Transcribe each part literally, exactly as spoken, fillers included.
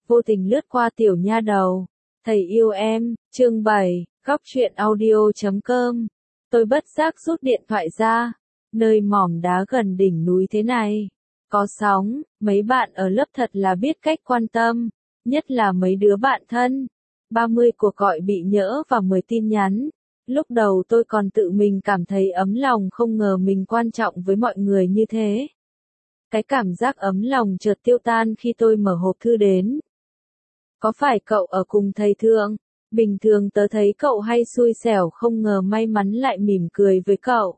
vô tình lướt qua tiểu nha đầu. Thầy yêu em, chương bảy, góc truyện audio chấm com. Tôi bất giác rút điện thoại ra. Nơi mỏm đá gần đỉnh núi thế này. Có sóng, mấy bạn ở lớp thật là biết cách quan tâm. Nhất là mấy đứa bạn thân. ba mươi cuộc gọi bị nhỡ và mười tin nhắn. Lúc đầu tôi còn tự mình cảm thấy ấm lòng, không ngờ mình quan trọng với mọi người như thế. Cái cảm giác ấm lòng chợt tiêu tan khi tôi mở hộp thư đến. Có phải cậu ở cùng thầy Thượng? Bình thường tớ thấy cậu hay xui xẻo, không ngờ may mắn lại mỉm cười với cậu.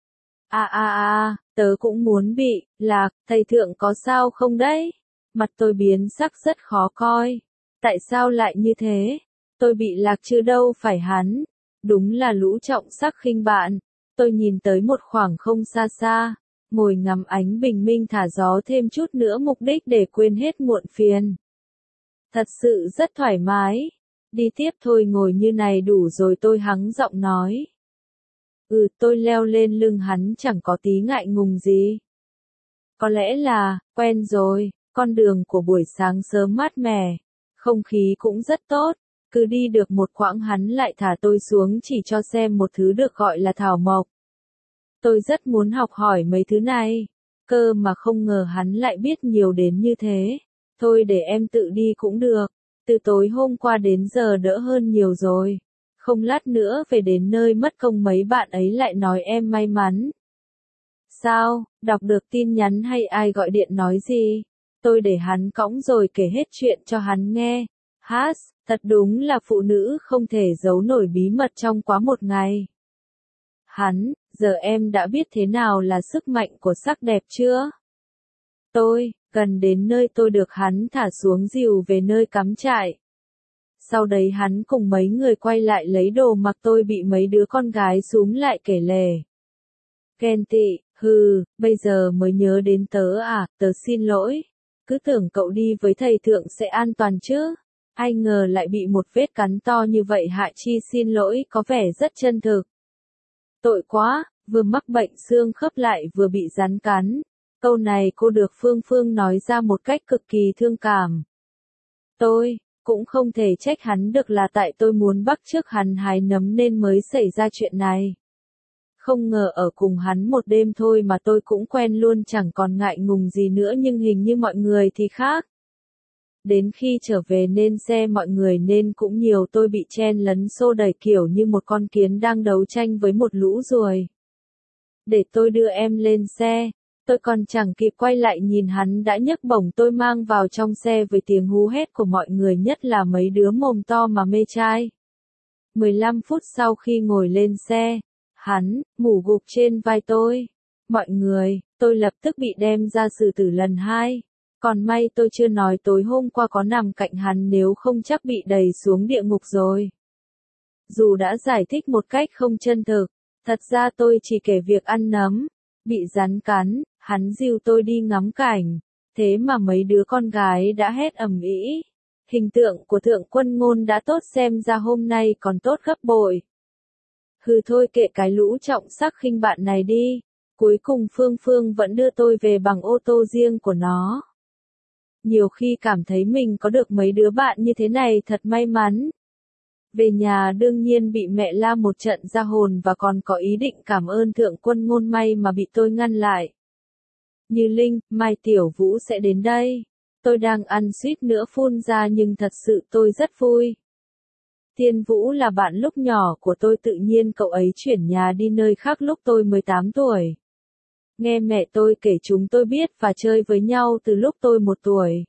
À à à, tớ cũng muốn bị lạc, thầy Thượng có sao không đấy? Mặt tôi biến sắc rất khó coi. Tại sao lại như thế? Tôi bị lạc chứ đâu phải hắn. Đúng là lũ trọng sắc khinh bạn. Tôi nhìn tới một khoảng không xa xa, ngồi ngắm ánh bình minh thả gió thêm chút nữa, mục đích để quên hết muộn phiền. Thật sự rất thoải mái. Đi tiếp thôi, ngồi như này đủ rồi, tôi hắng giọng nói. Ừ, tôi leo lên lưng hắn chẳng có tí ngại ngùng gì. Có lẽ là, quen rồi, con đường của buổi sáng sớm mát mẻ, không khí cũng rất tốt. Cứ đi được một quãng hắn lại thả tôi xuống chỉ cho xem một thứ được gọi là thảo mộc. Tôi rất muốn học hỏi mấy thứ này, cơ mà không ngờ hắn lại biết nhiều đến như thế. Thôi để em tự đi cũng được, từ tối hôm qua đến giờ đỡ hơn nhiều rồi. Không lát nữa về đến nơi mất công mấy bạn ấy lại nói em may mắn. Sao, đọc được tin nhắn hay ai gọi điện nói gì? Tôi để hắn cõng rồi kể hết chuyện cho hắn nghe. Hát, thật đúng là phụ nữ không thể giấu nổi bí mật trong quá một ngày. Hắn, giờ em đã biết thế nào là sức mạnh của sắc đẹp chưa? Tôi, gần đến nơi tôi được hắn thả xuống dìu về nơi cắm trại. Sau đấy hắn cùng mấy người quay lại lấy đồ mặc, tôi bị mấy đứa con gái xúm lại kể lể. Ghen tị, hừ, bây giờ mới nhớ đến tớ à, tớ xin lỗi. Cứ tưởng cậu đi với thầy Thượng sẽ an toàn chứ. Ai ngờ lại bị một vết cắn to như vậy hại chi, xin lỗi có vẻ rất chân thực. Tội quá, vừa mắc bệnh xương khớp lại vừa bị rắn cắn. Câu này cô được Phương Phương nói ra một cách cực kỳ thương cảm. Tôi cũng không thể trách hắn được, là tại tôi muốn bắt chước hắn hái nấm nên mới xảy ra chuyện này. Không ngờ ở cùng hắn một đêm thôi mà tôi cũng quen luôn, chẳng còn ngại ngùng gì nữa, nhưng hình như mọi người thì khác. Đến khi trở về nên xe mọi người nên cũng nhiều, tôi bị chen lấn xô đẩy kiểu như một con kiến đang đấu tranh với một lũ ruồi. Để tôi đưa em lên xe. Tôi còn chẳng kịp quay lại nhìn hắn đã nhấc bổng tôi mang vào trong xe với tiếng hú hét của mọi người, nhất là mấy đứa mồm to mà mê trai. mười lăm phút sau khi ngồi lên xe, hắn ngủ gục trên vai tôi. Mọi người, tôi lập tức bị đem ra xử tử lần hai. Còn may tôi chưa nói tối hôm qua có nằm cạnh hắn, nếu không chắc bị đẩy xuống địa ngục rồi. Dù đã giải thích một cách không chân thực, thật ra tôi chỉ kể việc ăn nấm, bị rắn cắn, hắn dìu tôi đi ngắm cảnh, thế mà mấy đứa con gái đã hét ầm ĩ. Hình tượng của Thượng Quân Ngôn đã tốt, xem ra hôm nay còn tốt gấp bội. Hừ, thôi kệ cái lũ trọng sắc khinh bạn này đi. Cuối cùng Phương Phương vẫn đưa tôi về bằng ô tô riêng của nó. Nhiều khi cảm thấy mình có được mấy đứa bạn như thế này thật may mắn. Về nhà đương nhiên bị mẹ la một trận ra hồn, và còn có ý định cảm ơn Thượng Quân Ngôn, may mà bị tôi ngăn lại. Như Linh, mai Tiểu Vũ sẽ đến đây. Tôi đang ăn suýt nữa phun ra, nhưng thật sự tôi rất vui. Thiên Vũ là bạn lúc nhỏ của tôi, tự nhiên cậu ấy chuyển nhà đi nơi khác lúc tôi mười tám tuổi. Nghe mẹ tôi kể chúng tôi biết và chơi với nhau từ lúc tôi một tuổi.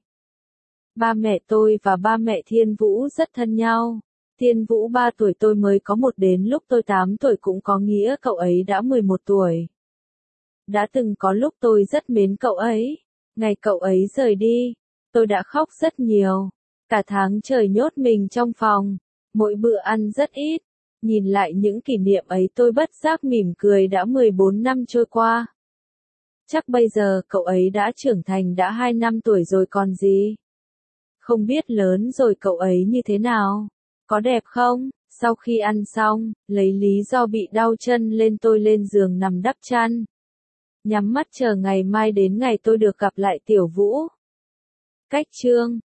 Ba mẹ tôi và ba mẹ Thiên Vũ rất thân nhau. Thiên Vũ ba tuổi tôi mới có một, đến lúc tôi tám tuổi cũng có nghĩa cậu ấy đã mười một tuổi. Đã từng có lúc tôi rất mến cậu ấy. Ngày cậu ấy rời đi, tôi đã khóc rất nhiều. Cả tháng trời nhốt mình trong phòng, mỗi bữa ăn rất ít. Nhìn lại những kỷ niệm ấy tôi bất giác mỉm cười, đã mười bốn năm trôi qua. Chắc bây giờ cậu ấy đã trưởng thành, đã hai năm tuổi rồi còn gì. Không biết lớn rồi cậu ấy như thế nào, có đẹp không? Sau khi ăn xong, lấy lý do bị đau chân lên, tôi lên giường nằm đắp chăn. Nhắm mắt chờ ngày mai đến ngày tôi được gặp lại Tiểu Vũ. Cách chương